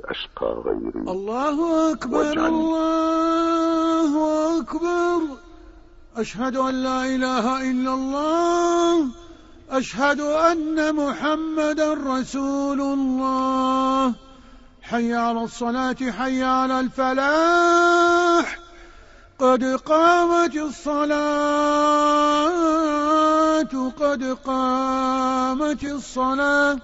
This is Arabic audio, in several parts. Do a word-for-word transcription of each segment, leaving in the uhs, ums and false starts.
أشقى غيري. الله أكبر الله أكبر. أشهد أن لا إله إلا الله. أشهد أن محمدا رسول الله. حي على الصلاة حي على الفلاح. قد قامت الصلاة قد قامت الصلاة.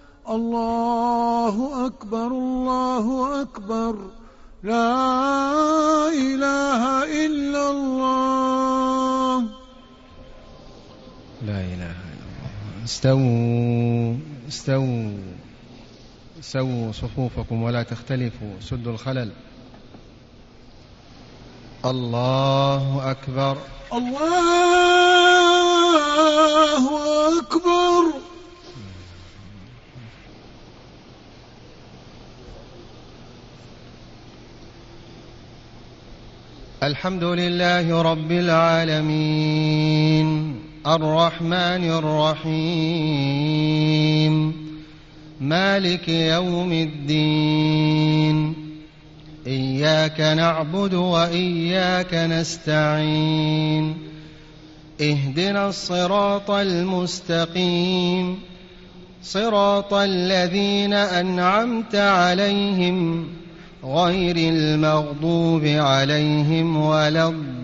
الله أكبر الله أكبر. لا إله إلا الله. لا إله إلا الله. استووا استووا سووا صفوفكم ولا تختلفوا، سدوا الخلل. الله أكبر الله أكبر. الحمد لله رب العالمين الرحمن الرحيم مالك يوم الدين. إياك نعبد وإياك نستعين. اهدنا الصراط المستقيم، صراط الذين أنعمت عليهم غير المغضوب عليهم ولا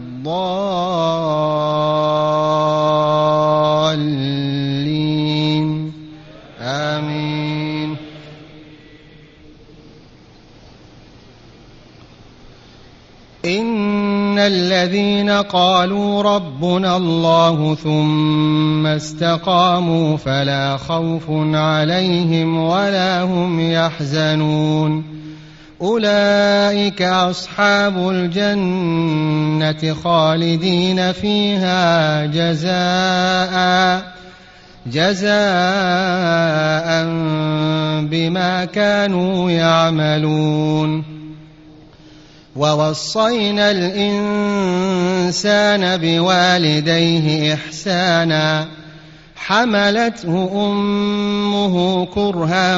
الضالين. آمين. إن الذين قالوا ربنا الله ثم استقاموا فلا خوف عليهم ولا هم يحزنون. أولئك أصحاب الجنة خالدين فيها جزاء جزاء بما كانوا يعملون. ووصينا الإنسان بوالديه إحسانا حملته أمه كرها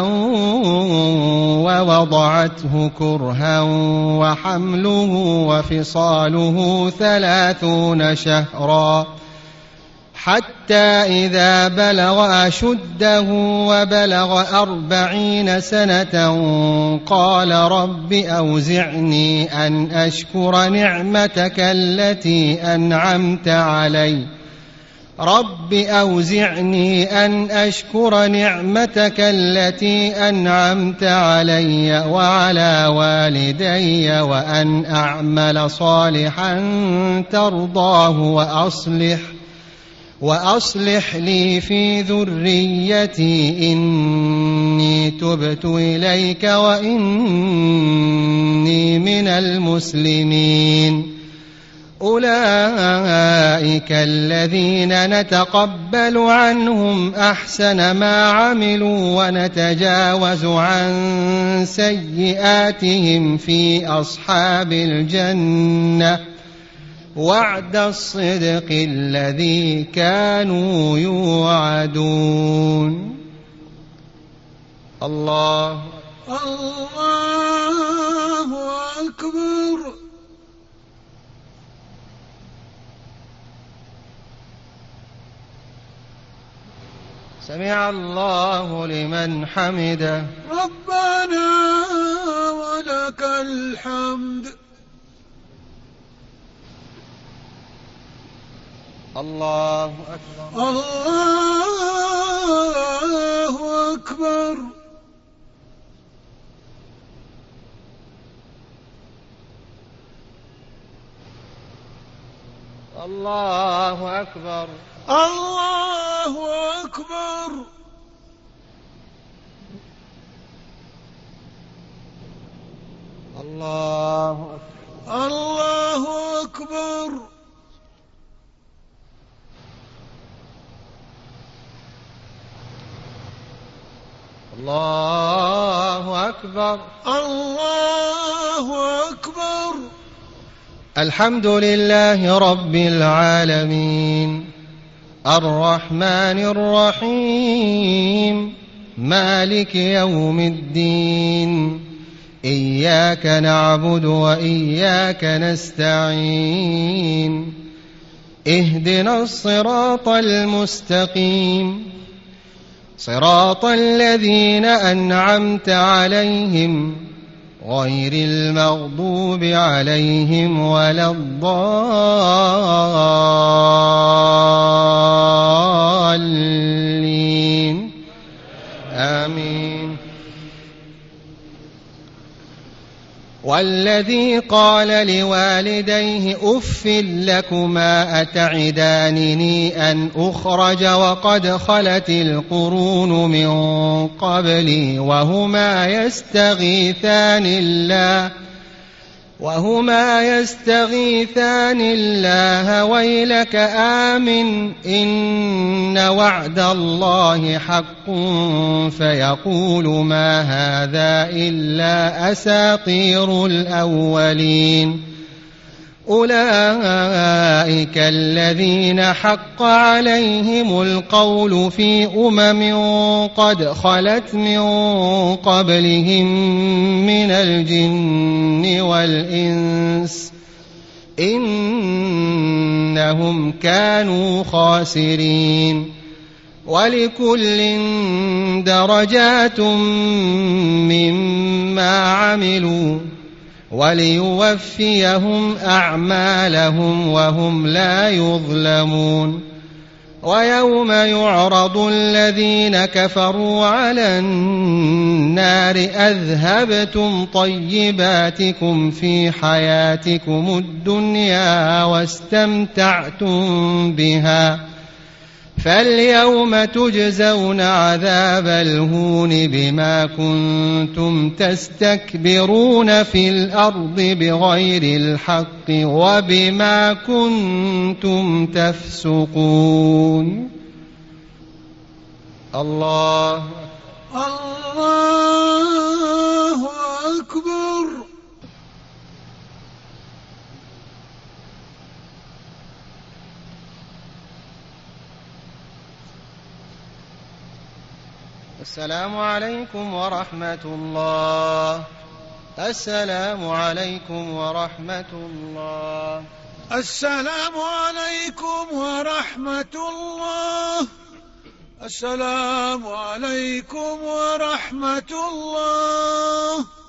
ووضعته كرها وحمله وفصاله ثلاثون شهرا حتى إذا بلغ أشده وبلغ أربعين سنة قال رب أوزعني أن أشكر نعمتك التي أنعمت علي رب أوزعني أن أشكر نعمتك التي أنعمت علي وعلى والدي وأن أعمل صالحا ترضاه وأصلح وأصلح لي في ذريتي إني تبت إليك وإني من المسلمين. أولئك الذين نتقبل عنهم أحسن ما عملوا ونتجاوز عن سيئاتهم في أصحاب الجنة وعد الصدق الذي كانوا يوعدون. الله الله أكبر. سمع الله لمن حمده. ربنا ولك الحمد. الله أكبر الله أكبر. الله أكبر الله أكبر. الله أكبر الله أكبر. الله أكبر الله أكبر. الحمد لله رب العالمين الرحمن الرحيم مالك يوم الدين. إياك نعبد وإياك نستعين اهدنا الصراط المستقيم صراط الذين أنعمت عليهم غير المغضوب عليهم ولا الضالين آمين. والذي قال لوالديه أف لكما أتعدانني أن أخرج وقد خلت القرون من قبلي وهما يستغيثان الله وهما يستغيثان الله ويلك آمن إن وعد الله حق فيقول ما هذا إلا أساطير الأولين أولئك الذين حق عليهم القول في أمم قد خلت من قبلهم من الجن والإنس إنهم كانوا خاسرين ولكل درجات مما عملوا وليوفيهم أعمالهم وهم لا يظلمون ويوم يعرض الذين كفروا على النار أذهبتم طيباتكم في حياتكم الدنيا واستمتعتم بها فاليوم تجزون عذاب الهون بما كنتم تستكبرون في الأرض بغير الحق وبما كنتم تفسقون. الله الله أكبر. السلام عليكم ورحمة الله. السلام عليكم ورحمة الله. السلام عليكم ورحمة الله. السلام عليكم ورحمة الله.